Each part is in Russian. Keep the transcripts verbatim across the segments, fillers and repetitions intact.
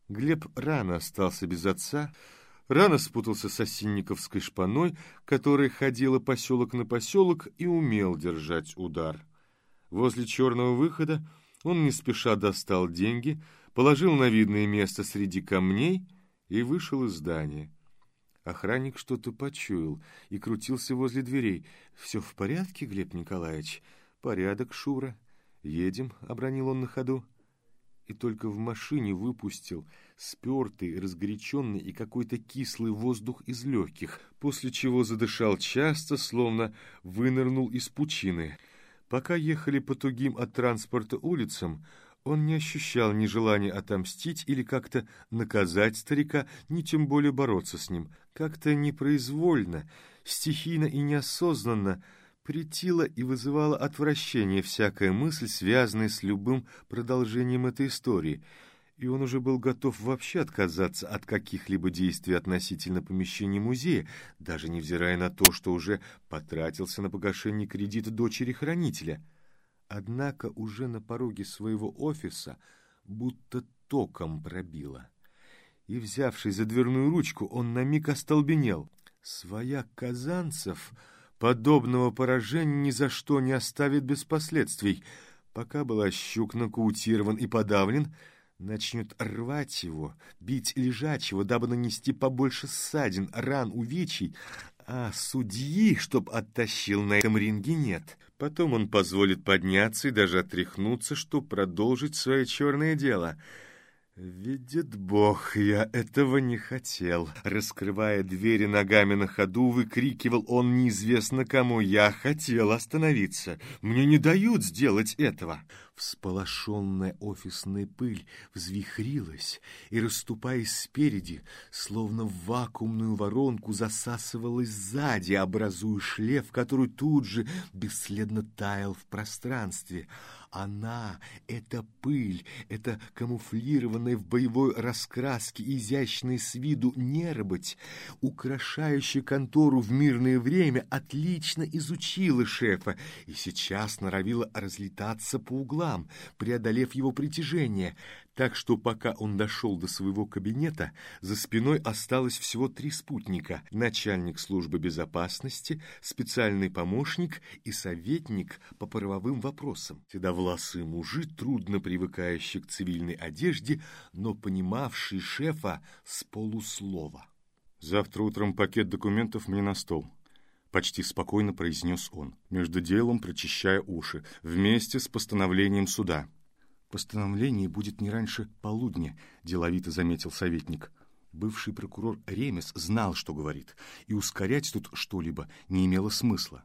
Глеб рано остался без отца, рано спутался с осинниковской шпаной, которая ходила поселок на поселок и умел держать удар. Возле черного выхода он не спеша достал деньги, положил на видное место среди камней и вышел из здания. Охранник что-то почуял и крутился возле дверей. «Все в порядке, Глеб Николаевич?» «Порядок, Шура. Едем», — обронил он на ходу. И только в машине выпустил спертый, разгоряченный и какой-то кислый воздух из легких, после чего задышал часто, словно вынырнул из пучины. Пока ехали по тугим от транспорта улицам, он не ощущал ни желания отомстить или как-то наказать старика, ни тем более бороться с ним. Как-то непроизвольно, стихийно и неосознанно претила и вызывала отвращение всякая мысль, связанная с любым продолжением этой истории, и он уже был готов вообще отказаться от каких-либо действий относительно помещения музея, даже невзирая на то, что уже потратился на погашение кредита дочери хранителя. Однако уже на пороге своего офиса будто током пробило. И, взявшись за дверную ручку, он на миг остолбенел. Свояк Казанцев подобного поражения ни за что не оставит без последствий. Пока Балащук нокаутирован и подавлен, начнет рвать его, бить лежачего, дабы нанести побольше ссадин, ран, увечий, а судьи, чтоб оттащил на этом ринге, нет. Потом он позволит подняться и даже отряхнуться, чтоб продолжить свое черное дело. «Видит Бог, я этого не хотел!» Раскрывая двери ногами на ходу, выкрикивал он неизвестно кому: «Я хотел остановиться! Мне не дают сделать этого!» Всполошенная офисная пыль взвихрилась и, расступаясь спереди, словно в вакуумную воронку, засасывалась сзади, образуя шлейф, который тут же бесследно таял в пространстве. Она, эта пыль, эта камуфлированная в боевой раскраске, изящная с виду нероботь, украшающая контору в мирное время, отлично изучила шефа и сейчас норовила разлетаться по углам, преодолев его притяжение, так что пока он дошел до своего кабинета, за спиной осталось всего три спутника: начальник службы безопасности, специальный помощник и советник по правовым вопросам. Седовласый мужик, трудно привыкающий к цивильной одежде, но понимавший шефа с полуслова. «Завтра утром пакет документов мне на стол», — почти спокойно произнес он, между делом прочищая уши, вместе с постановлением суда. «Постановление будет не раньше полудня», — деловито заметил советник. Бывший прокурор Ремес знал, что говорит, и ускорять тут что-либо не имело смысла.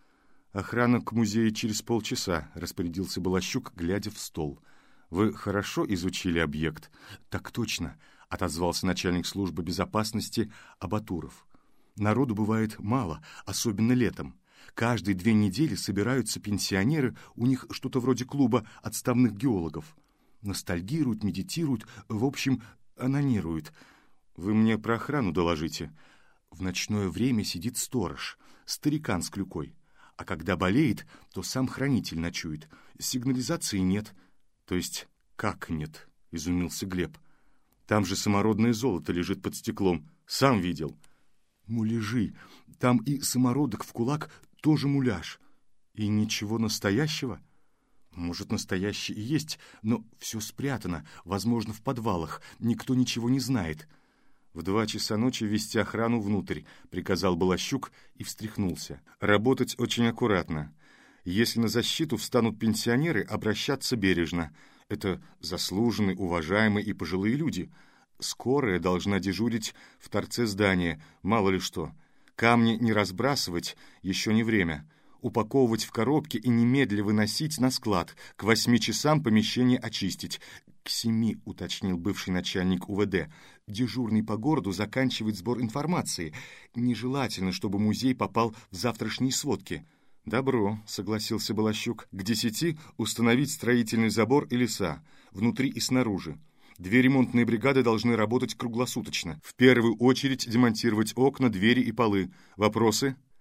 «Охрана к музею через полчаса», — распорядился Балащук, глядя в стол. «Вы хорошо изучили объект?» «Так точно», — отозвался начальник службы безопасности Абатуров. «Народу бывает мало, особенно летом. Каждые две недели собираются пенсионеры, у них что-то вроде клуба отставных геологов. Ностальгируют, медитируют, в общем, анонируют. Вы мне про охрану доложите. В ночное время сидит сторож, старикан с клюкой. А когда болеет, то сам хранитель ночует. Сигнализации нет». «То есть как нет?» — изумился Глеб. «Там же самородное золото лежит под стеклом. Сам видел». «Муляжи. Там и самородок в кулак тоже муляж. И ничего настоящего?» «Может, настоящий и есть, но все спрятано, возможно, в подвалах. Никто ничего не знает». «В два часа ночи вести охрану внутрь», — приказал Балащук и встряхнулся. «Работать очень аккуратно. Если на защиту встанут пенсионеры, обращаться бережно. Это заслуженные, уважаемые и пожилые люди. Скорая должна дежурить в торце здания, мало ли что. Камни не разбрасывать, еще не время. Упаковывать в коробки и немедля выносить на склад. К восьми часам помещение очистить». «К семи», — уточнил бывший начальник УВД. «Дежурный по городу заканчивает сбор информации. Нежелательно, чтобы музей попал в завтрашние сводки». «Добро», — согласился Балащук. «К десяти установить строительный забор и леса, внутри и снаружи. Две ремонтные бригады должны работать круглосуточно. В первую очередь демонтировать окна, двери и полы. Вопросы?»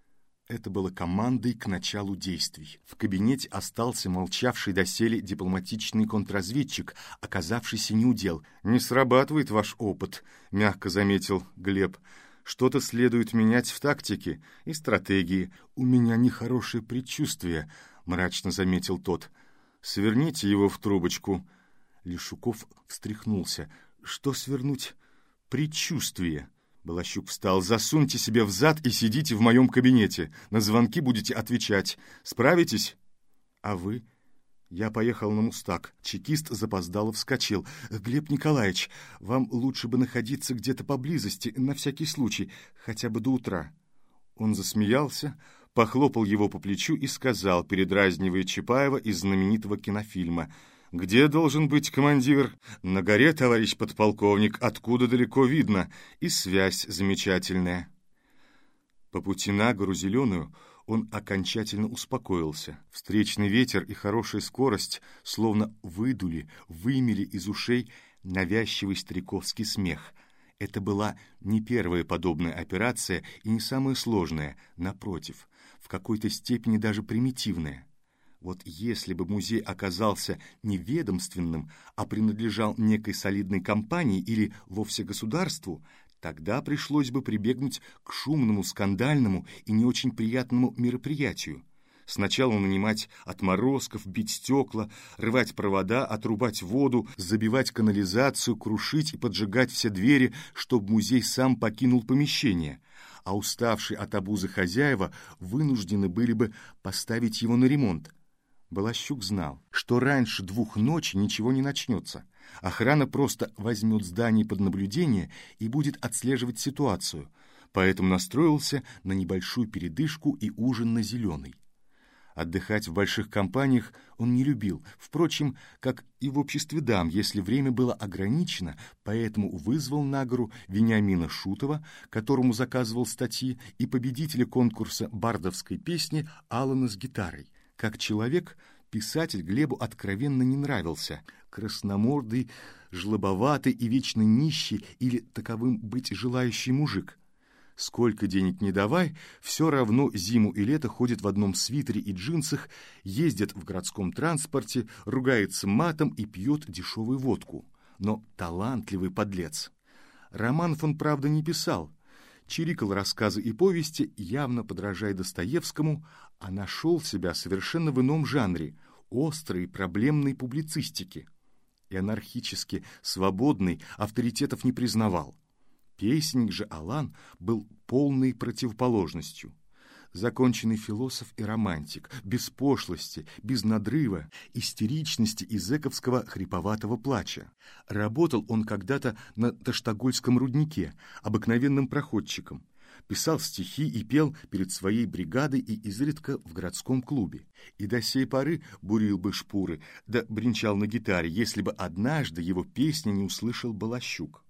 Это было командой к началу действий. В кабинете остался молчавший доселе дипломатичный контрразведчик, оказавшийся неудел. «Не срабатывает ваш опыт», — мягко заметил Глеб. «Что-то следует менять в тактике и стратегии». «У меня нехорошее предчувствие», — мрачно заметил тот. «Сверните его в трубочку». Лешуков встряхнулся. «Что свернуть?» «Предчувствие». Балащук встал. «Засуньте себе в зад и сидите в моем кабинете. На звонки будете отвечать. Справитесь?» «А вы?» Я поехал на Мустак. Чекист запоздало вскочил. «Глеб Николаевич, вам лучше бы находиться где-то поблизости, на всякий случай, хотя бы до утра». Он засмеялся, похлопал его по плечу и сказал, передразнивая Чапаева из знаменитого кинофильма: «Где должен быть командир? На горе, товарищ подполковник, откуда далеко видно, и связь замечательная». По пути на гору Зеленую он окончательно успокоился. Встречный ветер и хорошая скорость словно выдули, вымели из ушей навязчивый стариковский смех. Это была не первая подобная операция и не самая сложная, напротив, в какой-то степени даже примитивная. Вот если бы музей оказался не ведомственным, а принадлежал некой солидной компании или вовсе государству, тогда пришлось бы прибегнуть к шумному, скандальному и не очень приятному мероприятию. Сначала нанимать отморозков, бить стекла, рвать провода, отрубать воду, забивать канализацию, крушить и поджигать все двери, чтобы музей сам покинул помещение, а уставшие от обузы хозяева вынуждены были бы поставить его на ремонт. Балащук знал, что раньше двух ночи ничего не начнется. Охрана просто возьмет здание под наблюдение и будет отслеживать ситуацию, поэтому настроился на небольшую передышку и ужин на Зеленой. Отдыхать в больших компаниях он не любил, впрочем, как и в обществе дам, если время было ограничено, поэтому вызвал на гору Вениамина Шутова, которому заказывал статьи, и победителя конкурса бардовской песни Алана с гитарой. Как человек, писатель Глебу откровенно не нравился. Красномордый, жлобоватый и вечно нищий или таковым быть желающий мужик. Сколько денег не давай, все равно зиму и лето ходит в одном свитере и джинсах, ездит в городском транспорте, ругается матом и пьет дешевую водку. Но талантливый подлец. Романов он, правда, не писал. Чирикал рассказы и повести, явно подражая Достоевскому, а нашел себя совершенно в ином жанре — острой проблемной публицистики. И анархически свободный авторитетов не признавал. Песенник же Алан был полной противоположностью. Законченный философ и романтик, без пошлости, без надрыва, истеричности и зэковского хриповатого плача. Работал он когда-то на Таштагольском руднике, обыкновенным проходчиком. Писал стихи и пел перед своей бригадой и изредка в городском клубе. И до сей поры бурил бы шпуры, да бренчал на гитаре, если бы однажды его песни не услышал Балащук.